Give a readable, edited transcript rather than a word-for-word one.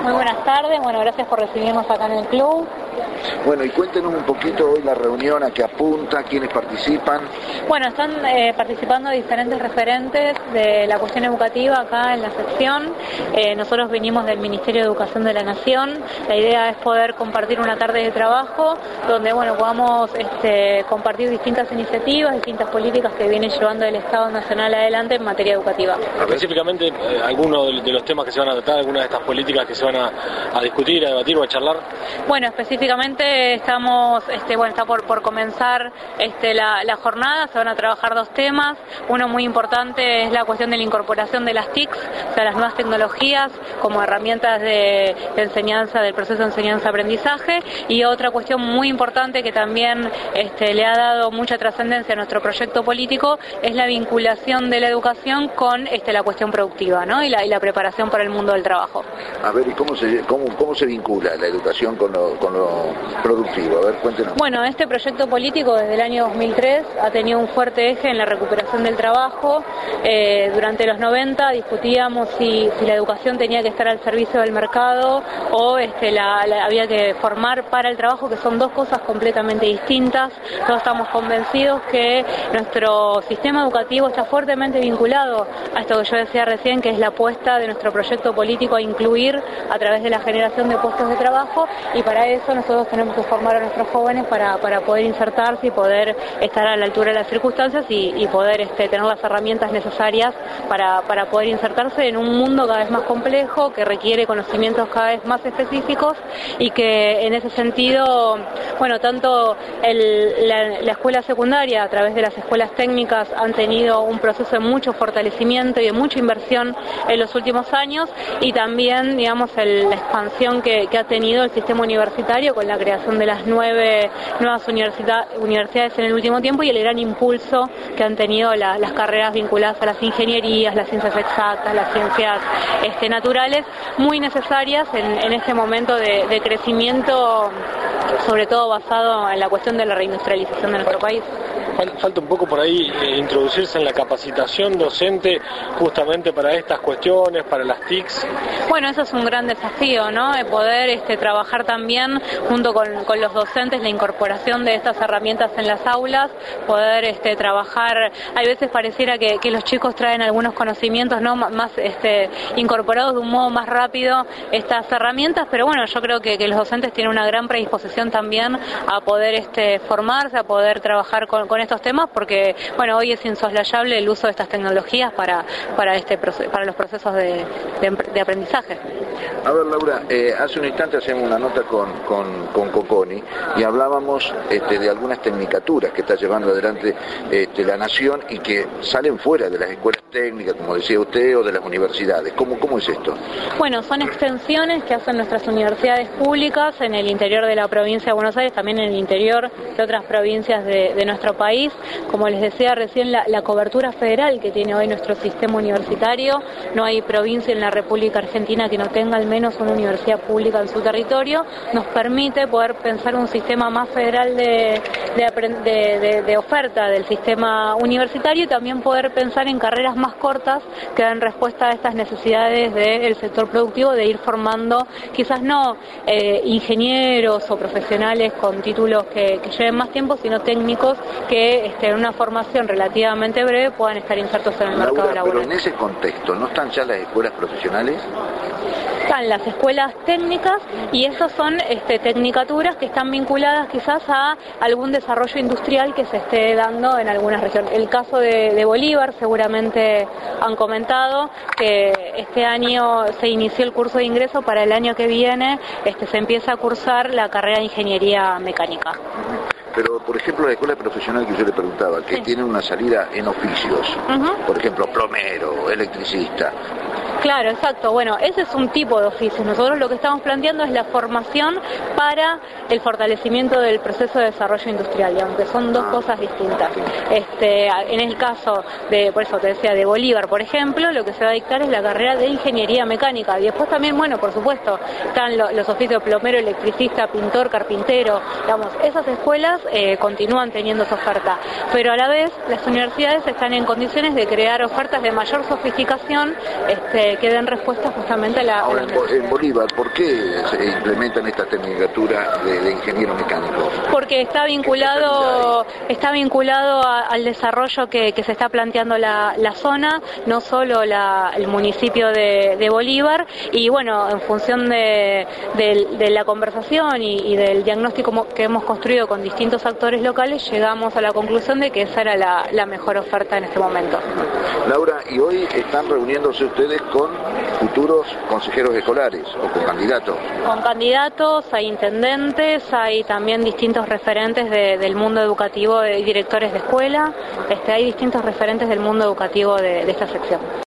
Muy buenas tardes, bueno, gracias por recibirnos acá en el club. Bueno, y cuéntenos un poquito hoy la reunión, a qué apunta, quiénes participan. Bueno, están participando diferentes referentes de la cuestión educativa acá en la sección. Nosotros venimos del Ministerio de Educación de la Nación. La idea es poder compartir una tarde de trabajo donde, bueno, podamos compartir distintas iniciativas, distintas políticas que viene llevando el Estado Nacional adelante en materia educativa. Específicamente, algunos de los temas que se van a tratar, algunas de estas políticas que se van a discutir, a debatir o a charlar. Bueno, específicamente estamos, está por comenzar la jornada. Se van a trabajar dos temas. Uno muy importante es la cuestión de la incorporación de las TICs, o sea, las nuevas tecnologías como herramientas de enseñanza, del proceso de enseñanza-aprendizaje, y otra cuestión muy importante que también le ha dado mucha trascendencia a nuestro proyecto político es la vinculación de la educación con la cuestión productiva, ¿no? y la preparación para el mundo del trabajo. A ver, ¿y cómo se vincula la educación con lo productivo? A ver, cuéntenos. Bueno, este proyecto político desde el año 2003 ha tenido un fuerte eje en la recuperación del trabajo. Durante los 90 discutíamos si la educación tenía que estar al servicio del mercado o había que formar para el trabajo, que son dos cosas completamente distintas. Todos estamos convencidos que nuestro sistema educativo está fuertemente vinculado a esto que yo decía recién, que es la apuesta de nuestro proyecto político a incluir a través de la generación de puestos de trabajo, y para eso nosotros tenemos que formar a nuestros jóvenes para poder insertarse y poder estar a la altura de las circunstancias y poder tener las herramientas necesarias para poder insertarse en un mundo cada vez más complejo, que requiere conocimientos cada vez más específicos, y que en ese sentido, bueno, tanto la escuela secundaria a través de las escuelas técnicas han tenido un proceso de mucho fortalecimiento y de mucha inversión en los últimos años, y también, digamos, la expansión que ha tenido el sistema universitario con la creación de las nuevas universidades en el último tiempo, y el gran impulso que han tenido las carreras vinculadas a las ingenierías, las ciencias exactas, las ciencias naturales, muy necesarias en este momento de crecimiento, sobre todo basado en la cuestión de la reindustrialización de nuestro país. Falta un poco por ahí introducirse en la capacitación docente justamente para estas cuestiones, para las TICs. Bueno, eso es un gran desafío, ¿no? De poder trabajar también junto con los docentes la incorporación de estas herramientas en las aulas, poder trabajar. Hay veces pareciera que los chicos traen algunos conocimientos, ¿no?, más incorporados de un modo más rápido estas herramientas, pero bueno, yo creo que los docentes tienen una gran predisposición también a poder formarse, a poder trabajar con estos temas, porque bueno, hoy es insoslayable el uso de estas tecnologías para los procesos de aprendizaje. A ver, Laura, hace un instante hacemos una nota con Coconi y hablábamos de algunas tecnicaturas que está llevando adelante la Nación y que salen fuera de las escuelas técnicas, como decía usted, o de las universidades. ¿Cómo es esto? Bueno, son extensiones que hacen nuestras universidades públicas en el interior de la provincia de Buenos Aires, también en el interior de otras provincias de nuestro país. Como les decía recién, la cobertura federal que tiene hoy nuestro sistema universitario, no hay provincia en la República Argentina que no tenga al menos una universidad pública en su territorio, nos permite poder pensar un sistema más federal de oferta del sistema universitario, y también poder pensar en carreras más cortas que dan respuesta a estas necesidades del sector productivo, de ir formando quizás no ingenieros o profesionales con títulos que lleven más tiempo, sino técnicos que en una formación relativamente breve puedan estar insertos en el mercado laboral. Pero en ese contexto, ¿no están ya las escuelas profesionales? Están las escuelas técnicas, y esas son tecnicaturas que están vinculadas quizás a algún desarrollo industrial que se esté dando en algunas regiones. El caso de Bolívar, seguramente han comentado que este año se inició el curso de ingreso, para el año que viene se empieza a cursar la carrera de ingeniería mecánica. Pero, por ejemplo, la escuela profesional que yo le preguntaba, que tiene una salida en oficios, por ejemplo, plomero, electricista. Claro, exacto. Bueno, ese es un tipo de oficio. Nosotros lo que estamos planteando es la formación para el fortalecimiento del proceso de desarrollo industrial, digamos, que son dos cosas distintas. En el caso por eso te decía, de Bolívar, por ejemplo, lo que se va a dictar es la carrera de ingeniería mecánica. Y después también, bueno, por supuesto, están los oficios de plomero, electricista, pintor, carpintero. Digamos, esas escuelas continúan teniendo esa oferta. Pero a la vez, las universidades están en condiciones de crear ofertas de mayor sofisticación, que den respuesta justamente a la... Ahora, en Bolívar, ¿por qué se implementan esta tecnicatura de ingeniero mecánico? Porque está vinculado al desarrollo que se está planteando la zona, no solo el municipio de Bolívar, y bueno, en función de la conversación y del diagnóstico que hemos construido con distintos actores locales, llegamos a la conclusión de que esa era la mejor oferta en este momento. Laura, y hoy están reuniéndose ustedes con futuros consejeros escolares o con candidatos. Con candidatos, hay intendentes, hay también distintos referentes del mundo educativo y directores de escuela, hay distintos referentes del mundo educativo de esta sección.